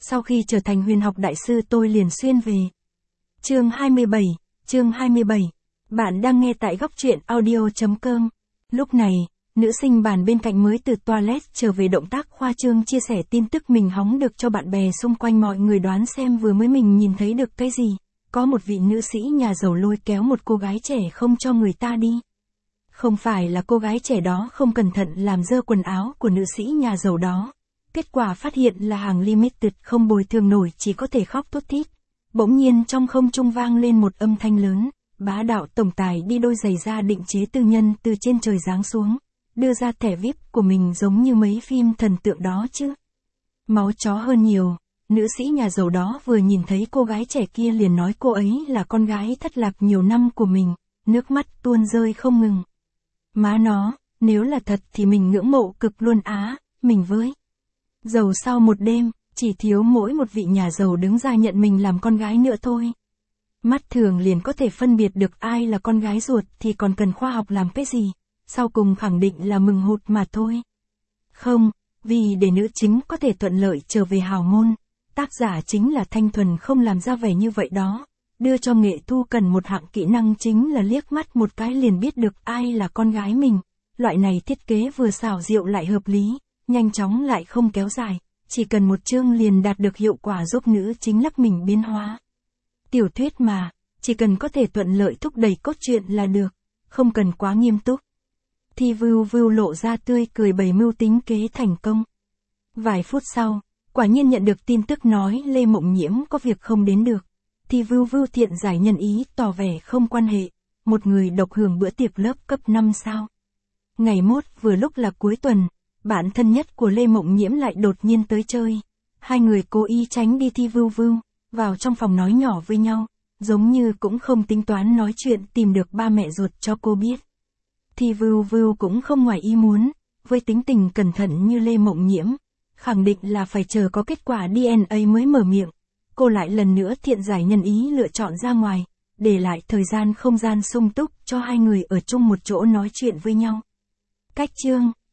Sau khi trở thành huyền học đại sư tôi liền xuyên về. Chương 27. Bạn đang nghe tại góc truyện audio.com. Lúc này, nữ sinh bàn bên cạnh mới từ toilet trở về, động tác khoa trương chia sẻ tin tức mình hóng được cho bạn bè xung quanh. Mọi người đoán xem vừa mới mình nhìn thấy được cái gì. Có một vị nữ sĩ nhà giàu lôi kéo một cô gái trẻ không cho người ta đi. Không phải là cô gái trẻ đó không cẩn thận làm dơ quần áo của nữ sĩ nhà giàu đó. Kết quả phát hiện là hàng limited không bồi thường nổi, chỉ có thể khóc thút thít. Bỗng nhiên trong không trung vang lên một âm thanh lớn, bá đạo tổng tài đi đôi giày da định chế tư nhân từ trên trời giáng xuống, đưa ra thẻ VIP của mình giống như mấy phim thần tượng đó chứ. Máu chó hơn nhiều, nữ sĩ nhà giàu đó vừa nhìn thấy cô gái trẻ kia liền nói cô ấy là con gái thất lạc nhiều năm của mình, nước mắt tuôn rơi không ngừng. Má nó, nếu là thật thì mình ngưỡng mộ cực luôn á, mình với giàu sau một đêm, chỉ thiếu mỗi một vị nhà giàu đứng ra nhận mình làm con gái nữa thôi. Mắt thường liền có thể phân biệt được ai là con gái ruột thì còn cần khoa học làm cái gì, sau cùng khẳng định là mừng hụt mà thôi. Không, vì để nữ chính có thể thuận lợi trở về hào môn, tác giả chính là Thanh Thuần không làm ra vẻ như vậy đó, đưa cho nghệ thu cần một hạng kỹ năng chính là liếc mắt một cái liền biết được ai là con gái mình. Loại này thiết kế vừa xảo diệu lại hợp lý, nhanh chóng lại không kéo dài, chỉ cần một chương liền đạt được hiệu quả giúp nữ chính lắc mình biến hóa. Tiểu thuyết mà, chỉ cần có thể thuận lợi thúc đẩy cốt truyện là được, không cần quá nghiêm túc. Thì Vưu lộ ra tươi cười bày mưu tính kế thành công. Vài phút sau, quả nhiên nhận được tin tức nói Lê Mộng Nhiễm có việc không đến được. Thì Vưu thiện giải nhân ý tỏ vẻ không quan hệ, một người độc hưởng bữa tiệc lớp cấp 5 sao. Ngày mốt vừa lúc là cuối tuần, bạn thân nhất của Lê Mộng Nhiễm lại đột nhiên tới chơi. Hai người cố ý tránh đi Thi Vưu, vào trong phòng nói nhỏ với nhau, giống như cũng không tính toán nói chuyện tìm được ba mẹ ruột cho cô biết. Thi Vưu cũng không ngoài ý muốn, với tính tình cẩn thận như Lê Mộng Nhiễm, khẳng định là phải chờ có kết quả DNA mới mở miệng. Cô lại lần nữa thiện giải nhân ý lựa chọn ra ngoài, để lại thời gian không gian sung túc cho hai người ở chung một chỗ nói chuyện với nhau. Cách chương